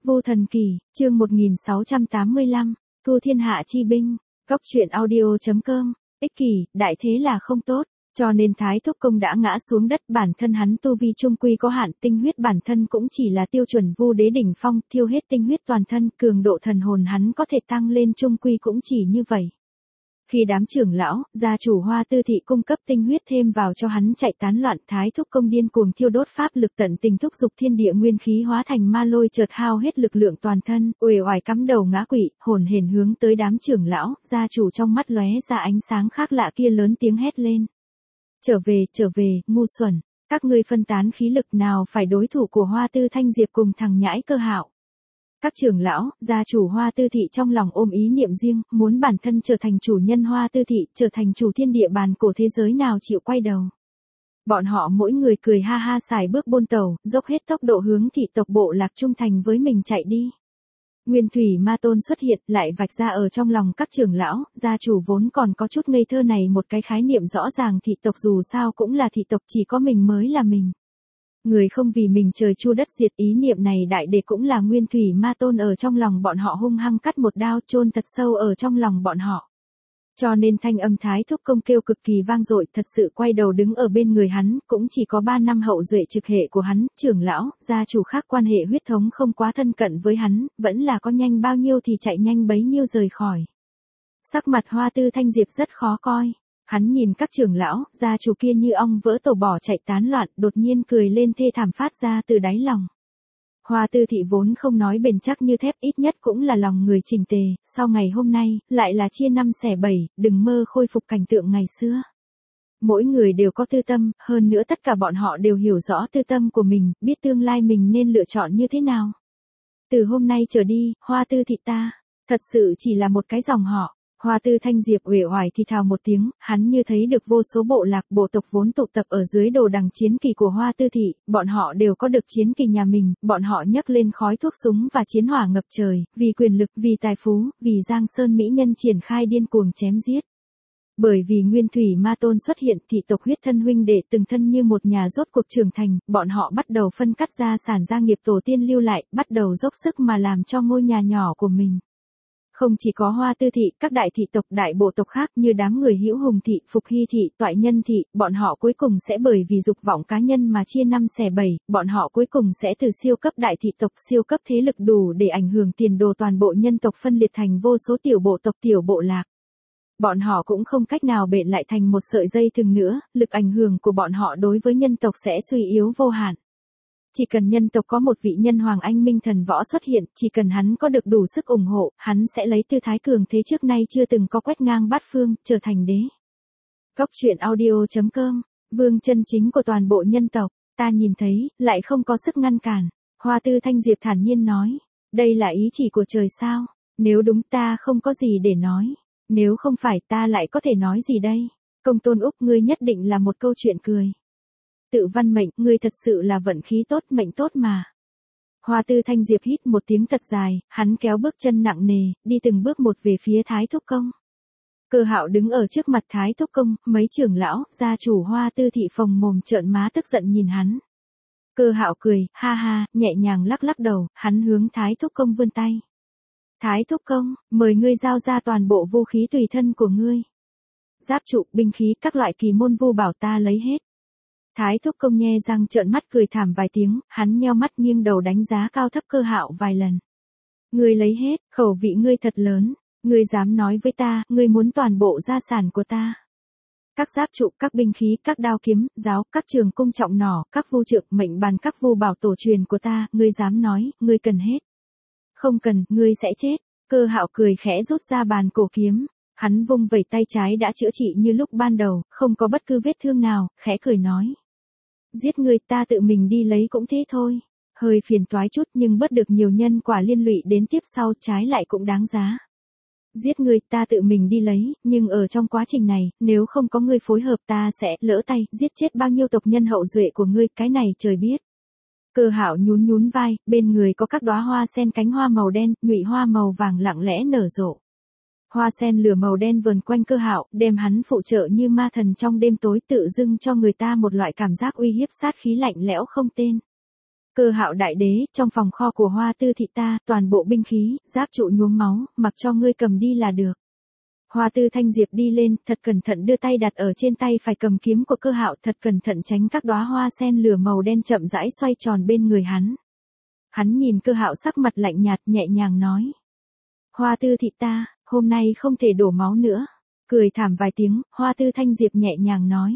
Vô Thần Kỳ, chương 1685, Thu Thiên Hạ Chi Binh, Góc truyện audio.com, ích kỷ, đại thế là không tốt, cho nên Thái Thúc Công đã ngã xuống đất, bản thân hắn tu vi trung quy có hạn, tinh huyết bản thân cũng chỉ là tiêu chuẩn Vu Đế đỉnh phong, thiêu hết tinh huyết toàn thân, cường độ thần hồn hắn có thể tăng lên trung quy cũng chỉ như vậy. Khi đám trưởng lão, gia chủ Hoa Tư thị cung cấp tinh huyết thêm vào cho hắn chạy tán loạn, Thái Thúc Công điên cuồng thiêu đốt pháp lực tận tình thúc dục thiên địa nguyên khí hóa thành ma lôi, chợt hao hết lực lượng toàn thân, uể oải cắm đầu ngã quỵ, hồn hển hướng tới đám trưởng lão, gia chủ trong mắt lóe ra ánh sáng khác lạ kia, lớn tiếng hét lên: trở về, ngu xuẩn, các ngươi phân tán khí lực nào phải đối thủ của Hoa Tư Thanh Diệp cùng thằng nhãi Cơ Hạo. Các trưởng lão, gia chủ Hoa Tư thị trong lòng ôm ý niệm riêng, muốn bản thân trở thành chủ nhân Hoa Tư thị, trở thành chủ thiên địa bàn cổ thế giới, nào chịu quay đầu. Bọn họ mỗi người cười ha ha xài bước bôn tàu, dốc hết tốc độ hướng thị tộc bộ lạc trung thành với mình chạy đi. Nguyên Thủy Ma Tôn xuất hiện, lại vạch ra ở trong lòng các trưởng lão, gia chủ vốn còn có chút ngây thơ này một cái khái niệm rõ ràng, thị tộc dù sao cũng là thị tộc, chỉ có mình mới là mình. Người không vì mình trời chua đất diệt, ý niệm này đại để cũng là Nguyên Thủy Ma Tôn ở trong lòng bọn họ hung hăng cắt một đao, chôn thật sâu ở trong lòng bọn họ. Cho nên thanh âm Thái Thúc Công kêu cực kỳ vang dội, thật sự quay đầu đứng ở bên người hắn, cũng chỉ có 3 năm hậu duệ trực hệ của hắn, trưởng lão, gia chủ khác quan hệ huyết thống không quá thân cận với hắn, vẫn là có nhanh bao nhiêu thì chạy nhanh bấy nhiêu rời khỏi. Sắc mặt Hoa Tư Thanh Diệp rất khó coi. Hắn nhìn các trưởng lão, gia chủ kia như ong vỡ tổ bỏ chạy tán loạn, đột nhiên cười lên thê thảm phát ra từ đáy lòng. Hoa Tư thị vốn không nói bền chắc như thép, ít nhất cũng là lòng người chỉnh tề, sau ngày hôm nay, lại là chia 5 xẻ 7, đừng mơ khôi phục cảnh tượng ngày xưa. Mỗi người đều có tư tâm, hơn nữa tất cả bọn họ đều hiểu rõ tư tâm của mình, biết tương lai mình nên lựa chọn như thế nào. Từ hôm nay trở đi, Hoa Tư thị ta, thật sự chỉ là một cái dòng họ. Hoa Tư Thanh Diệp uể oải thì thào một tiếng, hắn như thấy được vô số bộ lạc, bộ tộc vốn tụ tập ở dưới đồ đằng chiến kỳ của Hoa Tư thị, bọn họ đều có được chiến kỳ nhà mình, bọn họ nhấc lên khói thuốc súng và chiến hỏa ngập trời, vì quyền lực, vì tài phú, vì Giang Sơn mỹ nhân triển khai điên cuồng chém giết. Bởi vì Nguyên Thủy Ma Tôn xuất hiện, thị tộc huyết thân huynh đệ từng thân như một nhà rốt cuộc trưởng thành, bọn họ bắt đầu phân cắt gia sản gia nghiệp tổ tiên lưu lại, bắt đầu dốc sức mà làm cho ngôi nhà nhỏ của mình. Không chỉ có Hoa Tư thị, các đại thị tộc, đại bộ tộc khác như đám người Hữu Hùng thị, Phục Hy thị, Toại Nhân thị, bọn họ cuối cùng sẽ bởi vì dục vọng cá nhân mà chia 5 xẻ 7, bọn họ cuối cùng sẽ từ siêu cấp đại thị tộc, siêu cấp thế lực đủ để ảnh hưởng tiền đồ toàn bộ nhân tộc phân liệt thành vô số tiểu bộ tộc, tiểu bộ lạc. Bọn họ cũng không cách nào bện lại thành một sợi dây thừng nữa, lực ảnh hưởng của bọn họ đối với nhân tộc sẽ suy yếu vô hạn. Chỉ cần nhân tộc có một vị nhân hoàng anh minh thần võ xuất hiện, chỉ cần hắn có được đủ sức ủng hộ, hắn sẽ lấy tư thái cường thế trước nay chưa từng có, quét ngang bát phương, trở thành đế. Góc truyện audio.com, vương chân chính của toàn bộ nhân tộc, ta nhìn thấy, lại không có sức ngăn cản. Hoa Tư Thanh Diệp thản nhiên nói, đây là ý chỉ của trời sao? Nếu đúng ta không có gì để nói, nếu không phải ta lại có thể nói gì đây? Công Tôn Úc, ngươi nhất định là một câu chuyện cười. Tự văn mệnh, ngươi thật sự là vận khí tốt, mệnh tốt mà. Hoa Tư Thanh Diệp hít một tiếng thật dài, hắn kéo bước chân nặng nề, đi từng bước một về phía Thái Thúc Công. Cơ Hạo đứng ở trước mặt Thái Thúc Công, mấy trưởng lão, gia chủ Hoa Tư thị phồng mồm trợn má tức giận nhìn hắn. Cơ Hạo cười, ha ha, nhẹ nhàng lắc lắc đầu, hắn hướng Thái Thúc Công vươn tay. Thái Thúc Công, mời ngươi giao ra toàn bộ vũ khí tùy thân của ngươi. Giáp trụ, binh khí, các loại kỳ môn vu bảo ta lấy hết. Thái Thúc Công nhe răng trợn mắt cười thảm vài tiếng, hắn nheo mắt nghiêng đầu đánh giá cao thấp Cơ Hạo vài lần. Ngươi lấy hết, khẩu vị ngươi thật lớn, ngươi dám nói với ta, ngươi muốn toàn bộ gia sản của ta. Các giáp trụ, các binh khí, các đao kiếm, giáo, các trường cung trọng nỏ, các vu trượng, mệnh bàn, các vu bảo tổ truyền của ta, ngươi dám nói, ngươi cần hết. Không cần, ngươi sẽ chết. Cơ Hạo cười khẽ rút ra bàn cổ kiếm. Hắn vung vẩy tay trái đã chữa trị như lúc ban đầu, không có bất cứ vết thương nào, khẽ cười nói. Giết ngươi, ta tự mình đi lấy cũng thế thôi. Hơi phiền toái chút nhưng bớt được nhiều nhân quả liên lụy đến tiếp sau, trái lại cũng đáng giá. Giết ngươi, ta tự mình đi lấy, nhưng ở trong quá trình này, nếu không có ngươi phối hợp ta sẽ lỡ tay, giết chết bao nhiêu tộc nhân hậu duệ của ngươi, cái này trời biết. Cơ Hạo nhún nhún vai, bên người có các đóa hoa sen cánh hoa màu đen, nhụy hoa màu vàng lặng lẽ nở rộ. Hoa sen lửa màu đen vờn quanh Cơ Hạo, đem hắn phụ trợ như ma thần trong đêm tối, tự dưng cho người ta một loại cảm giác uy hiếp, sát khí lạnh lẽo không tên. Cơ Hạo đại đế, trong phòng kho của Hoa Tư thị ta, toàn bộ binh khí, giáp trụ nhuốm máu, mặc cho ngươi cầm đi là được. Hoa Tư Thanh Diệp đi lên, thật cẩn thận đưa tay đặt ở trên tay phải cầm kiếm của Cơ Hạo, thật cẩn thận tránh các đóa hoa sen lửa màu đen chậm rãi xoay tròn bên người hắn. Hắn nhìn Cơ Hạo sắc mặt lạnh nhạt nhẹ nhàng nói. Hoa Tư thị ta, hôm nay không thể đổ máu nữa. Cười thảm vài tiếng, Hoa Tư Thanh Diệp nhẹ nhàng nói.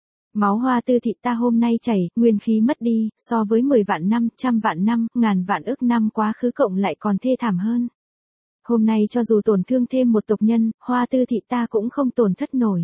Máu Hoa Tư thị ta hôm nay chảy, nguyên khí mất đi, so với 10 vạn năm, trăm vạn năm, ngàn vạn ức năm quá khứ cộng lại còn thê thảm hơn. Hôm nay cho dù tổn thương thêm một tộc nhân, Hoa Tư thị ta cũng không tổn thất nổi.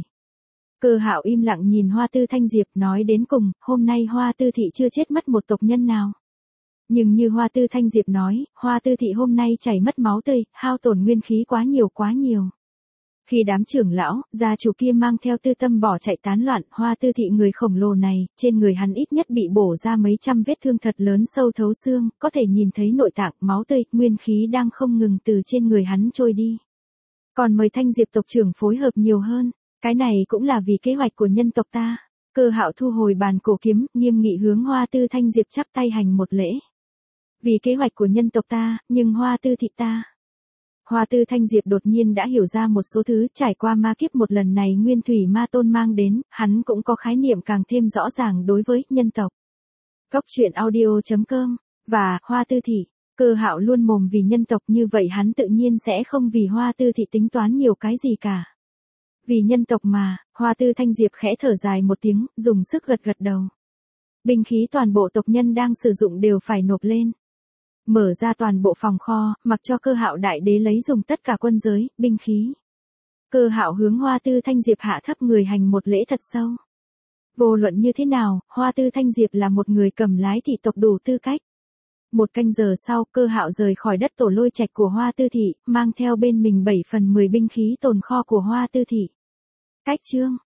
Cơ Hạo im lặng nhìn Hoa Tư Thanh Diệp nói đến cùng, hôm nay Hoa Tư thị chưa chết mất một tộc nhân nào. Nhưng như Hoa Tư Thanh Diệp nói, Hoa Tư thị hôm nay chảy mất máu tươi, hao tổn nguyên khí quá nhiều quá nhiều. Khi đám trưởng lão, gia chủ kia mang theo Tư Tâm bỏ chạy tán loạn, Hoa Tư thị người khổng lồ này, trên người hắn ít nhất bị bổ ra mấy trăm vết thương thật lớn sâu thấu xương, có thể nhìn thấy nội tạng, máu tươi, nguyên khí đang không ngừng từ trên người hắn trôi đi. Còn mời Thanh Diệp tộc trưởng phối hợp nhiều hơn, cái này cũng là vì kế hoạch của nhân tộc ta. Cơ Hạo thu hồi bàn cổ kiếm, nghiêm nghị hướng Hoa Tư Thanh Diệp chắp tay hành một lễ. Vì kế hoạch của nhân tộc ta, nhưng Hoa Tư thị ta. Hoa Tư Thanh Diệp đột nhiên đã hiểu ra một số thứ, trải qua ma kiếp một lần này Nguyên Thủy Ma Tôn mang đến, hắn cũng có khái niệm càng thêm rõ ràng đối với nhân tộc. Góc truyện audio.com, và Hoa Tư thị, Cơ Hạo luôn mồm vì nhân tộc như vậy hắn tự nhiên sẽ không vì Hoa Tư thị tính toán nhiều cái gì cả. Vì nhân tộc mà, Hoa Tư Thanh Diệp khẽ thở dài một tiếng, dùng sức gật gật đầu. Binh khí toàn bộ tộc nhân đang sử dụng đều phải nộp lên. Mở ra toàn bộ phòng kho, mặc cho Cơ Hạo đại đế lấy dùng tất cả quân giới, binh khí. Cơ Hạo hướng Hoa Tư Thanh Diệp hạ thấp người hành một lễ thật sâu. Vô luận như thế nào, Hoa Tư Thanh Diệp là một người cầm lái thị tộc đủ tư cách. Một canh giờ sau, Cơ Hạo rời khỏi đất tổ lôi trạch của Hoa Tư thị, mang theo bên mình 7/10 binh khí tồn kho của Hoa Tư thị. Cách chương